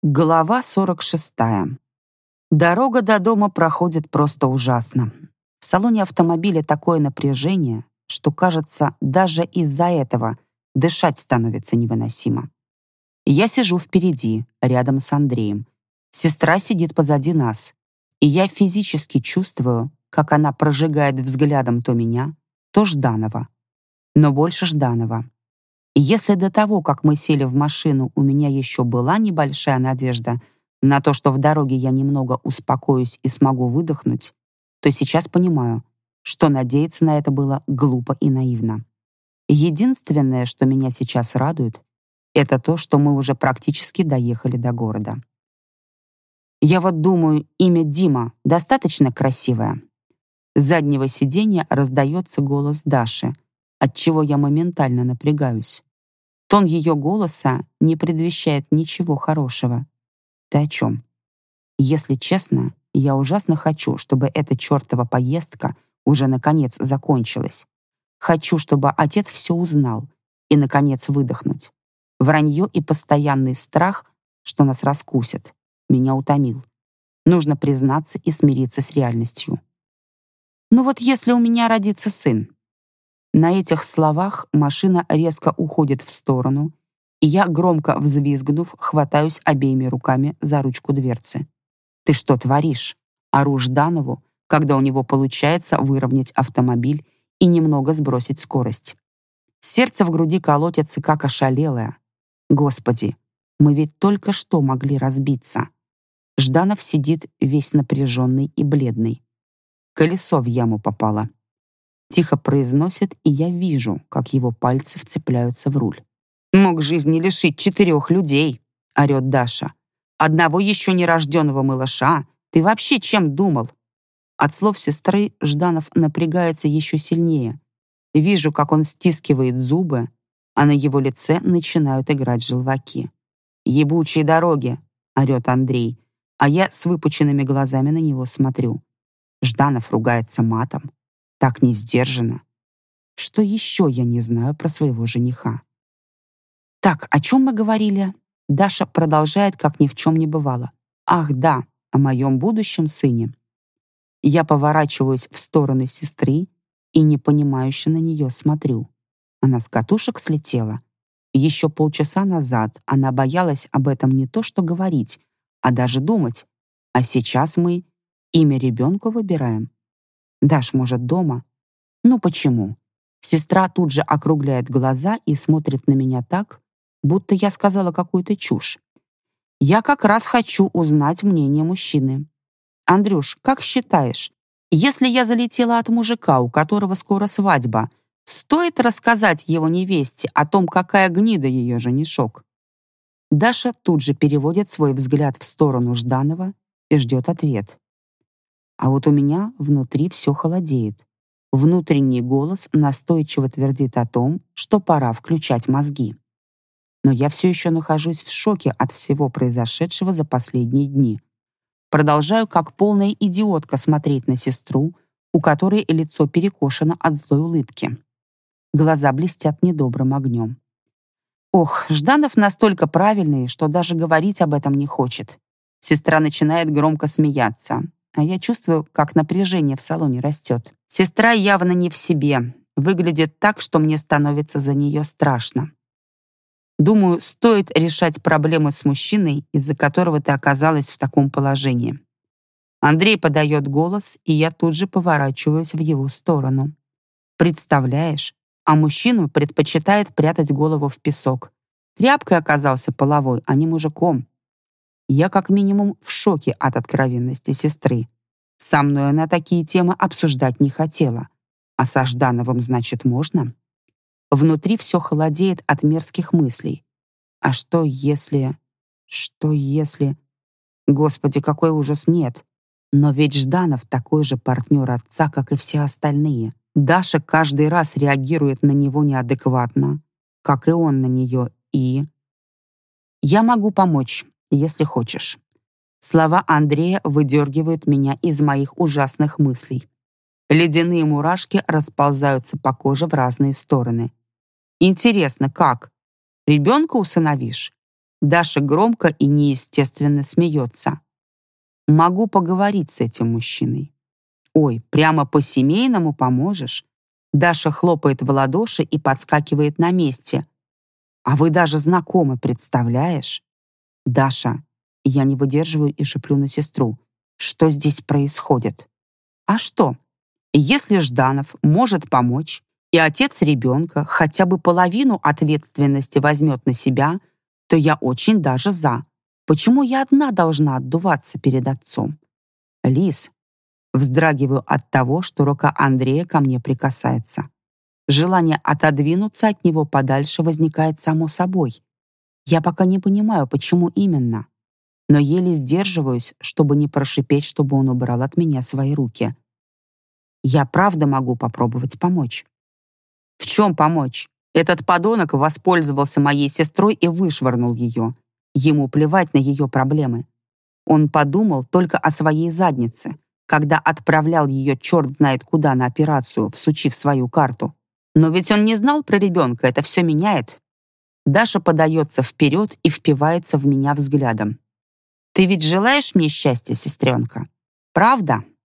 Глава 46. Дорога до дома проходит просто ужасно. В салоне автомобиля такое напряжение, что, кажется, даже из-за этого дышать становится невыносимо. Я сижу впереди, рядом с Андреем. Сестра сидит позади нас, и я физически чувствую, как она прожигает взглядом то меня, то Жданова. Но больше Жданова. И если до того, как мы сели в машину, у меня еще была небольшая надежда на то, что в дороге я немного успокоюсь и смогу выдохнуть, то сейчас понимаю, что надеяться на это было глупо и наивно. Единственное, что меня сейчас радует, это то, что мы уже практически доехали до города. Я вот думаю, имя Дима достаточно красивое. С заднего сиденья раздается голос Даши, отчего я моментально напрягаюсь. Тон ее голоса не предвещает ничего хорошего. Ты о чем? Если честно, я ужасно хочу, чтобы эта чертова поездка уже наконец закончилась. Хочу, чтобы отец все узнал и, наконец, выдохнуть. Вранье и постоянный страх, что нас раскусят, меня утомил. Нужно признаться и смириться с реальностью. Ну вот если у меня родится сын. На этих словах машина резко уходит в сторону, и я, громко взвизгнув, хватаюсь обеими руками за ручку дверцы. «Ты что творишь?» Ору Жданову, когда у него получается выровнять автомобиль и немного сбросить скорость. Сердце в груди колотится, как ошалелое. Господи, мы ведь только что могли разбиться. Жданов сидит весь напряженный и бледный. Колесо в яму попало. Тихо произносит, и я вижу, как его пальцы вцепляются в руль. «Мог жизни лишить 4 людей», — орет Даша. «Одного еще нерожденного малыша. Ты вообще чем думал?» От слов сестры Жданов напрягается еще сильнее. Вижу, как он стискивает зубы, а на его лице начинают играть желваки. «Ебучие дороги», — орет Андрей, а я с выпученными глазами на него смотрю. Жданов ругается матом. Так не сдержанно. Что еще я не знаю про своего жениха? Так, о чем мы говорили? Даша продолжает, как ни в чем не бывало. Ах, да, о моем будущем сыне. Я поворачиваюсь в сторону сестры и непонимающе на нее смотрю. Она с катушек слетела. Еще полчаса назад она боялась об этом не то что говорить, а даже думать. А сейчас мы имя ребенку выбираем. Даш, может, дома? Ну почему? Сестра тут же округляет глаза и смотрит на меня так, будто я сказала какую-то чушь. Я как раз хочу узнать мнение мужчины. Андрюш, как считаешь, если я залетела от мужика, у которого скоро свадьба, стоит рассказать его невесте о том, какая гнида ее женишок? Даша тут же переводит свой взгляд в сторону Жданова и ждет ответ. А вот у меня внутри все холодеет. Внутренний голос настойчиво твердит о том, что пора включать мозги. Но я все еще нахожусь в шоке от всего произошедшего за последние дни. Продолжаю как полная идиотка смотреть на сестру, у которой лицо перекошено от злой улыбки. Глаза блестят недобрым огнем. Ох, Жданов настолько правильный, что даже говорить об этом не хочет. Сестра начинает громко смеяться, а я чувствую, как напряжение в салоне растет. Сестра явно не в себе, выглядит так, что мне становится за нее страшно. Думаю, стоит решать проблемы с мужчиной, из-за которого ты оказалась в таком положении. Андрей подает голос, и я тут же поворачиваюсь в его сторону. Представляешь, а мужчина предпочитает прятать голову в песок. Тряпкой оказался половой, а не мужиком. Я как минимум в шоке от откровенности сестры. Со мной она такие темы обсуждать не хотела. А со Ждановым, значит, можно? Внутри все холодеет от мерзких мыслей. А что если... Что если... Господи, какой ужас, нет. Но ведь Жданов такой же партнер отца, как и все остальные. Даша каждый раз реагирует на него неадекватно, как и он на нее, и... Я могу помочь, если хочешь. Слова Андрея выдергивают меня из моих ужасных мыслей. Ледяные мурашки расползаются по коже в разные стороны. Интересно, как? Ребенка усыновишь? Даша громко и неестественно смеется. Могу поговорить с этим мужчиной. Ой, прямо по-семейному поможешь? Даша хлопает в ладоши и подскакивает на месте. А вы даже знакомы, представляешь? Даша, я не выдерживаю и шеплю на сестру. Что здесь происходит? А что? Если Жданов может помочь, и отец ребенка хотя бы половину ответственности возьмет на себя, то я очень даже за. Почему я одна должна отдуваться перед отцом? Лиз, вздрагиваю от того, что рука Андрея ко мне прикасается. Желание отодвинуться от него подальше возникает само собой. Я пока не понимаю, почему именно, но еле сдерживаюсь, чтобы не прошипеть, чтобы он убрал от меня свои руки. Я правда могу попробовать помочь. В чем помочь? Этот подонок воспользовался моей сестрой и вышвырнул ее. Ему плевать на ее проблемы. Он подумал только о своей заднице, когда отправлял ее черт знает куда на операцию, всучив свою карту. Но ведь он не знал про ребенка, это все меняет. Даша подается вперед и впивается в меня взглядом. «Ты ведь желаешь мне счастья, сестренка? Правда?»